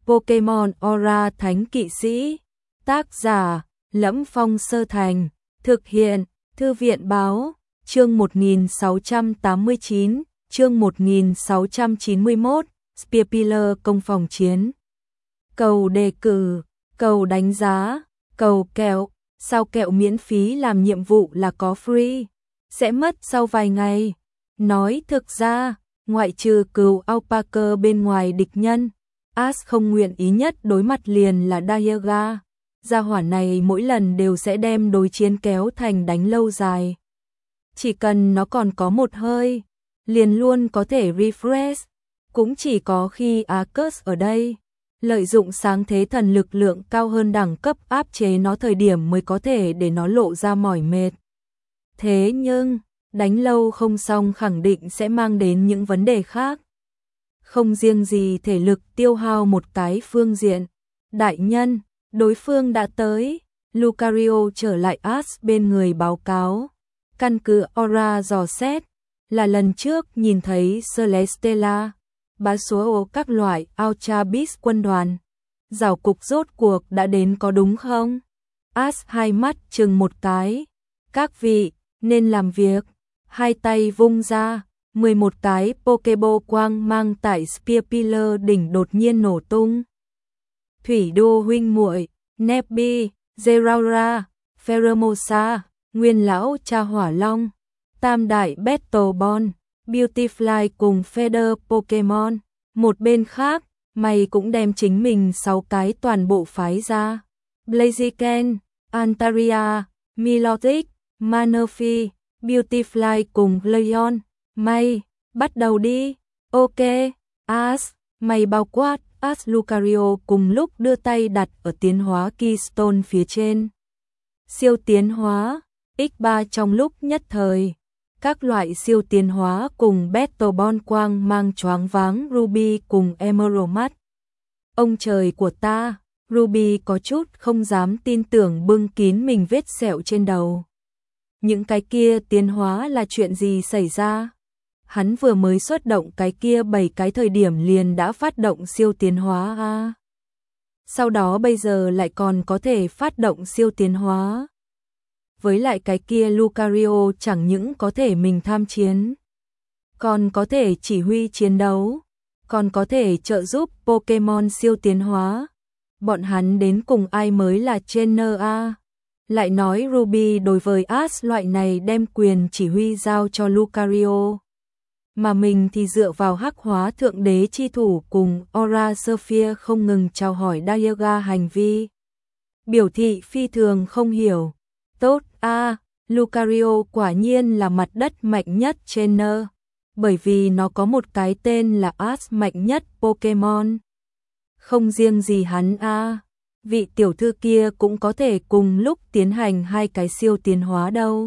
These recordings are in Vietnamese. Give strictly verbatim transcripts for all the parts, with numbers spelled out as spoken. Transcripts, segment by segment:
Pokemon Aura Thánh Kỵ Sĩ. Tác giả: Lẫm Phong Sơ Thành. Thực hiện: Thư viện báo. Chương một nghìn sáu trăm tám mươi chín, chương một nghìn sáu trăm chín mươi mốt, Spearpiller công phòng chiến. Cầu đề cử, cầu đánh giá, cầu kẹo, sao kẹo miễn phí làm nhiệm vụ là có free, sẽ mất sau vài ngày. Nói thực ra, ngoại trừ cừu alpaca bên ngoài địch nhân, Ash không nguyện ý nhất đối mặt liền là Dialga. Gia hỏa này mỗi lần đều sẽ đem đối chiến kéo thành đánh lâu dài. Chỉ cần nó còn có một hơi, liền luôn có thể refresh. Cũng chỉ có khi Arcus ở đây, lợi dụng sáng thế thần lực lượng cao hơn đẳng cấp áp chế nó thời điểm mới có thể để nó lộ ra mỏi mệt. Thế nhưng, đánh lâu không xong khẳng định sẽ mang đến những vấn đề khác. Không riêng gì thể lực tiêu hao một cái phương diện. Đại nhân, đối phương đã tới. Lucario trở lại Ash bên người báo cáo. Căn cứ Aura dò xét, là lần trước nhìn thấy Celestella, bá số các loại Ultra Beast quân đoàn. Rào cục rốt cuộc đã đến có đúng không? Ash hai mắt chừng một cái. Các vị, nên làm việc. Hai tay vung ra, mười một cái Pokeball quang mang tại Spearpiller đỉnh đột nhiên nổ tung. Thủy đô huynh muội, Nebby, Zeraora, Pheromosa, nguyên lão cha hỏa long, tam đại Battlebond, Beautifly cùng Feather Pokemon. Một bên khác, mày cũng đem chính mình sáu cái toàn bộ phái ra. Blaziken, Antaria, Milotic, Manaphy, Beautifly cùng Leon. Mày, bắt đầu đi. Ok, Ash, mày bao quát. Ash Lucario cùng lúc đưa tay đặt ở tiến hóa Keystone phía trên. Siêu tiến hóa, nhân ba trong lúc nhất thời. Các loại siêu tiến hóa cùng Battlebond quang mang choáng váng Ruby cùng Emerald mắt. Ông trời của ta, Ruby có chút không dám tin tưởng bưng kín mình vết sẹo trên đầu. Những cái kia tiến hóa là chuyện gì xảy ra? Hắn vừa mới xuất động cái kia bảy cái thời điểm liền đã phát động siêu tiến hóa a. Sau đó bây giờ lại còn có thể phát động siêu tiến hóa. Với lại cái kia Lucario chẳng những có thể mình tham chiến, còn có thể chỉ huy chiến đấu, còn có thể trợ giúp Pokemon siêu tiến hóa. Bọn hắn đến cùng ai mới là trainer a? Lại nói Ruby đối với Ash loại này đem quyền chỉ huy giao cho Lucario, mà mình thì dựa vào hắc hóa thượng đế chi thủ cùng Aura Sphere không ngừng chào hỏi Dialga hành vi. Biểu thị phi thường không hiểu. Tốt a, à, Lucario quả nhiên là mặt đất mạnh nhất trainer, bởi vì nó có một cái tên là Ash mạnh nhất Pokemon. Không riêng gì hắn a, à, vị tiểu thư kia cũng có thể cùng lúc tiến hành hai cái siêu tiến hóa đâu.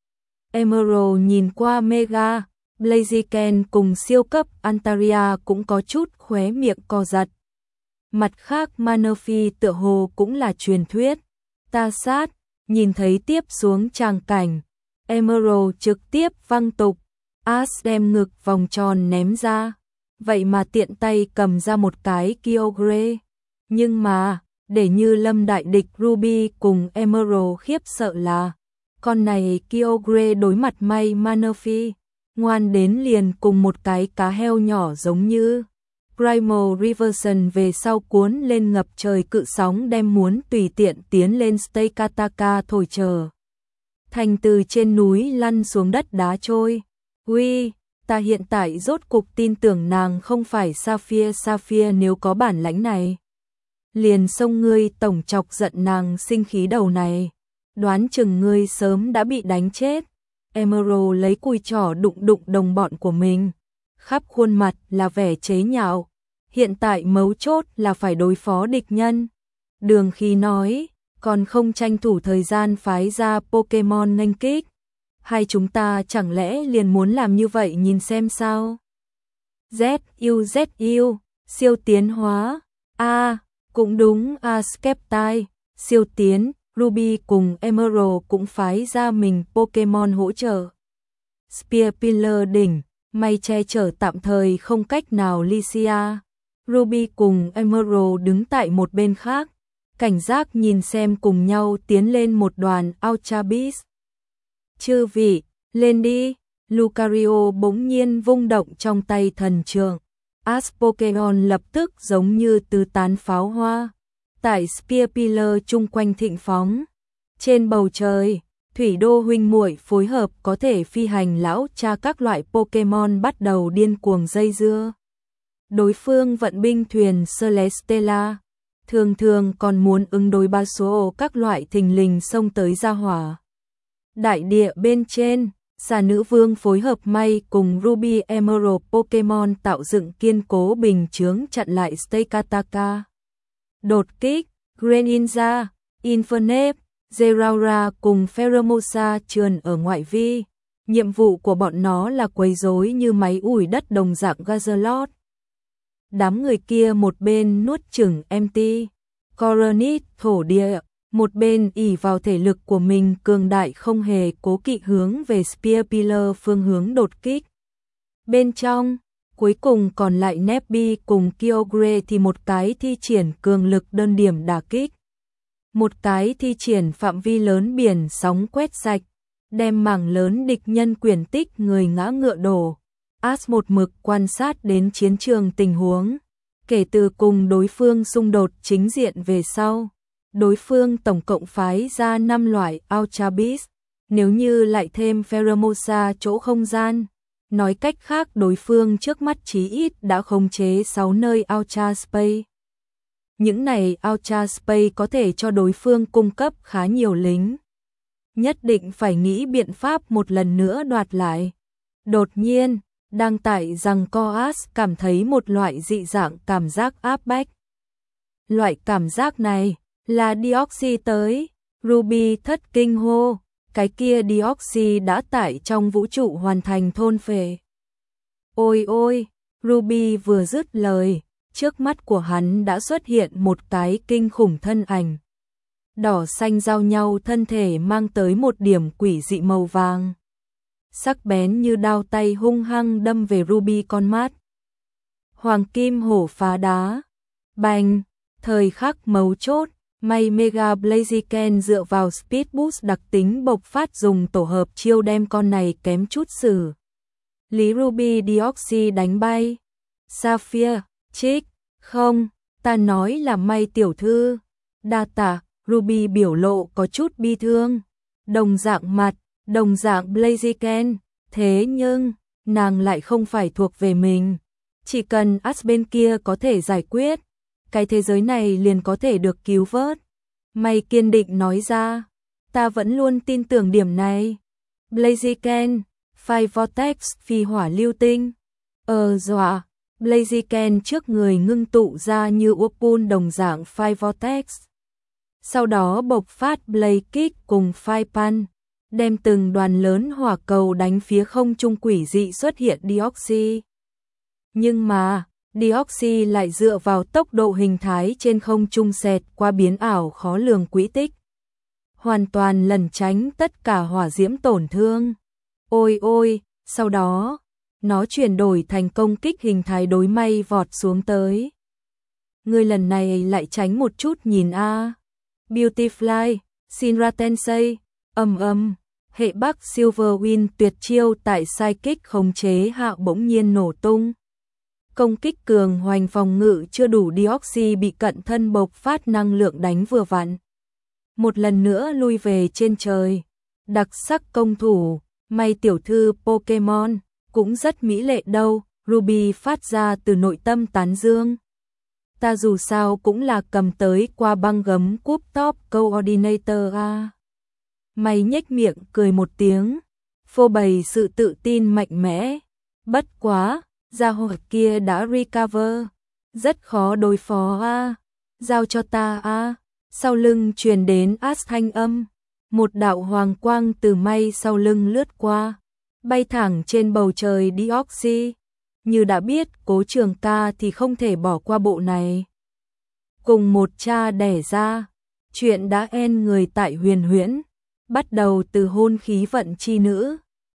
Emerald nhìn qua Mega, Blaziken cùng siêu cấp Antaria cũng có chút khóe miệng co giật. Mặt khác Manaphy tựa hồ cũng là truyền thuyết. Ta sát, nhìn thấy tiếp xuống tràng cảnh, Emerald trực tiếp văng tục, Ash đem ngực vòng tròn ném ra, vậy mà tiện tay cầm ra một cái Kyogre. Nhưng mà, để như lâm đại địch Ruby cùng Emerald khiếp sợ là, con này Kyogre đối mặt may Manaphy, ngoan đến liền cùng một cái cá heo nhỏ giống như. Primal Reversion về sau cuốn lên ngập trời cự sóng đem muốn tùy tiện tiến lên Stakataka thổi trở. Thành từ trên núi lăn xuống đất đá trôi. Uy, ta hiện tại rốt cục tin tưởng nàng không phải Sapphire Sapphire nếu có bản lãnh này. Liền xông ngươi tổng chọc giận nàng sinh khí đầu này. Đoán chừng ngươi sớm đã bị đánh chết. Emerald lấy cùi trỏ đụng đụng đồng bọn của mình. Khắp khuôn mặt là vẻ chế nhạo. Hiện tại mấu chốt là phải đối phó địch nhân. Đường Khí nói, còn không tranh thủ thời gian phái ra Pokemon nghênh kích. Hay chúng ta chẳng lẽ liền muốn làm như vậy nhìn xem sao? Z U Z U, siêu tiến hóa. A, à, cũng đúng a à, Skeptile, siêu tiến. Ruby cùng Emerald cũng phái ra mình Pokemon hỗ trợ. Spearpiller đỉnh, may che chở tạm thời không cách nào Lycia. Ruby cùng Emerald đứng tại một bên khác, cảnh giác nhìn xem cùng nhau tiến lên một đoàn Ultra Beast. Chư vị, lên đi, Lucario bỗng nhiên vung động trong tay thần trượng. As Pokemon lập tức giống như tứ tán pháo hoa, tại Spear Pillar chung quanh thịnh phóng. Trên bầu trời, Thủy Đô huynh muội phối hợp có thể phi hành lão cha các loại Pokemon bắt đầu điên cuồng dây dưa. Đối phương vận binh thuyền Celesteela, thường thường còn muốn ứng đối ba số các loại thình lình xông tới ra hỏa. Đại địa bên trên, Xà Nữ Vương phối hợp May cùng Ruby Emerald Pokemon tạo dựng kiên cố bình chướng chặn lại Stakataka. Đột kích, Greninja, Infernape, Zeraora cùng Pheromosa trườn ở ngoại vi. Nhiệm vụ của bọn nó là quấy rối như máy ủi đất đồng dạng Gazalot. Đám người kia một bên nuốt chửng em tê, Coronet thổ địa, một bên ỷ vào thể lực của mình cường đại không hề cố kỵ hướng về Spear Pillar phương hướng đột kích. Bên trong, cuối cùng còn lại Nebby cùng Kyogre thì một cái thi triển cường lực đơn điểm đả kích. Một cái thi triển phạm vi lớn biển sóng quét sạch, đem mảng lớn địch nhân quyển tích người ngã ngựa đổ. As một mực quan sát đến chiến trường tình huống, kể từ cùng đối phương xung đột chính diện về sau, đối phương tổng cộng phái ra năm loại Ultra Beast, nếu như lại thêm Pheromosa chỗ không gian, nói cách khác đối phương trước mắt chí ít đã khống chế sáu nơi Ultra Space. Những này Ultra Space có thể cho đối phương cung cấp khá nhiều lính. Nhất định phải nghĩ biện pháp một lần nữa đoạt lại. Đột nhiên, đang tại rằng Coas cảm thấy một loại dị dạng cảm giác áp bách. Loại cảm giác này là Deoxys tới, Ruby thất kinh hô, cái kia Deoxys đã tại trong vũ trụ hoàn thành thôn phệ. Ôi ôi, Ruby vừa dứt lời, trước mắt của hắn đã xuất hiện một cái kinh khủng thân ảnh. Đỏ xanh giao nhau thân thể mang tới một điểm quỷ dị màu vàng. Sắc bén như đao tay hung hăng đâm về Ruby con mắt. Hoàng kim hổ phá đá. Bành, thời khắc mấu chốt, May Mega Blaziken dựa vào Speed Boost đặc tính bộc phát dùng tổ hợp chiêu đem con này kém chút xử lý Ruby Deoxys đánh bay. Sapphire, Trích, không, ta nói là May tiểu thư. Đa tạ, Ruby biểu lộ có chút bi thương. Đồng dạng mặt, đồng dạng Blaziken, thế nhưng, nàng lại không phải thuộc về mình. Chỉ cần As bên kia có thể giải quyết, cái thế giới này liền có thể được cứu vớt. May kiên định nói ra, ta vẫn luôn tin tưởng điểm này. Blaziken, Fire Vortex phi hỏa lưu tinh. Ờ dọa, Blaziken trước người ngưng tụ ra như Whirlpool đồng dạng Fire Vortex. Sau đó bộc phát Blaze Kick cùng Fire Punch, đem từng đoàn lớn hỏa cầu đánh phía không trung quỷ dị xuất hiện Deoxys. Nhưng mà, Deoxys lại dựa vào tốc độ hình thái trên không trung xẹt qua biến ảo khó lường quỹ tích. Hoàn toàn lẩn tránh tất cả hỏa diễm tổn thương. Ôi ôi, sau đó, nó chuyển đổi thành công kích hình thái đối May vọt xuống tới. Người lần này lại tránh một chút nhìn a. À. Beautifly, Shinra Tensei, ầm ầm, hệ Bắc Silverwind tuyệt chiêu tại Psychic khống chế hạ bỗng nhiên nổ tung. Công kích cường hoành phòng ngự chưa đủ, Deoxys bị cận thân bộc phát năng lượng đánh vừa vặn. Một lần nữa lui về trên trời. Đặc sắc công thủ, May tiểu thư Pokemon, cũng rất mỹ lệ đâu, Ruby phát ra từ nội tâm tán dương. Ta dù sao cũng là cầm tới qua băng gấm cúp top coordinator a. May nhếch miệng cười một tiếng, phô bày sự tự tin mạnh mẽ. Bất quá, gia hỏa kia đã recover, rất khó đối phó a. Giao cho ta a. Sau lưng truyền đến As thanh âm, một đạo hoàng quang từ May sau lưng lướt qua, bay thẳng trên bầu trời Deoxys. Như đã biết Cố Trường Ca thì không thể bỏ qua bộ này. Cùng một cha đẻ ra, chuyện đã en người tại Huyền Huyễn, bắt đầu từ hôn khí vận chi nữ.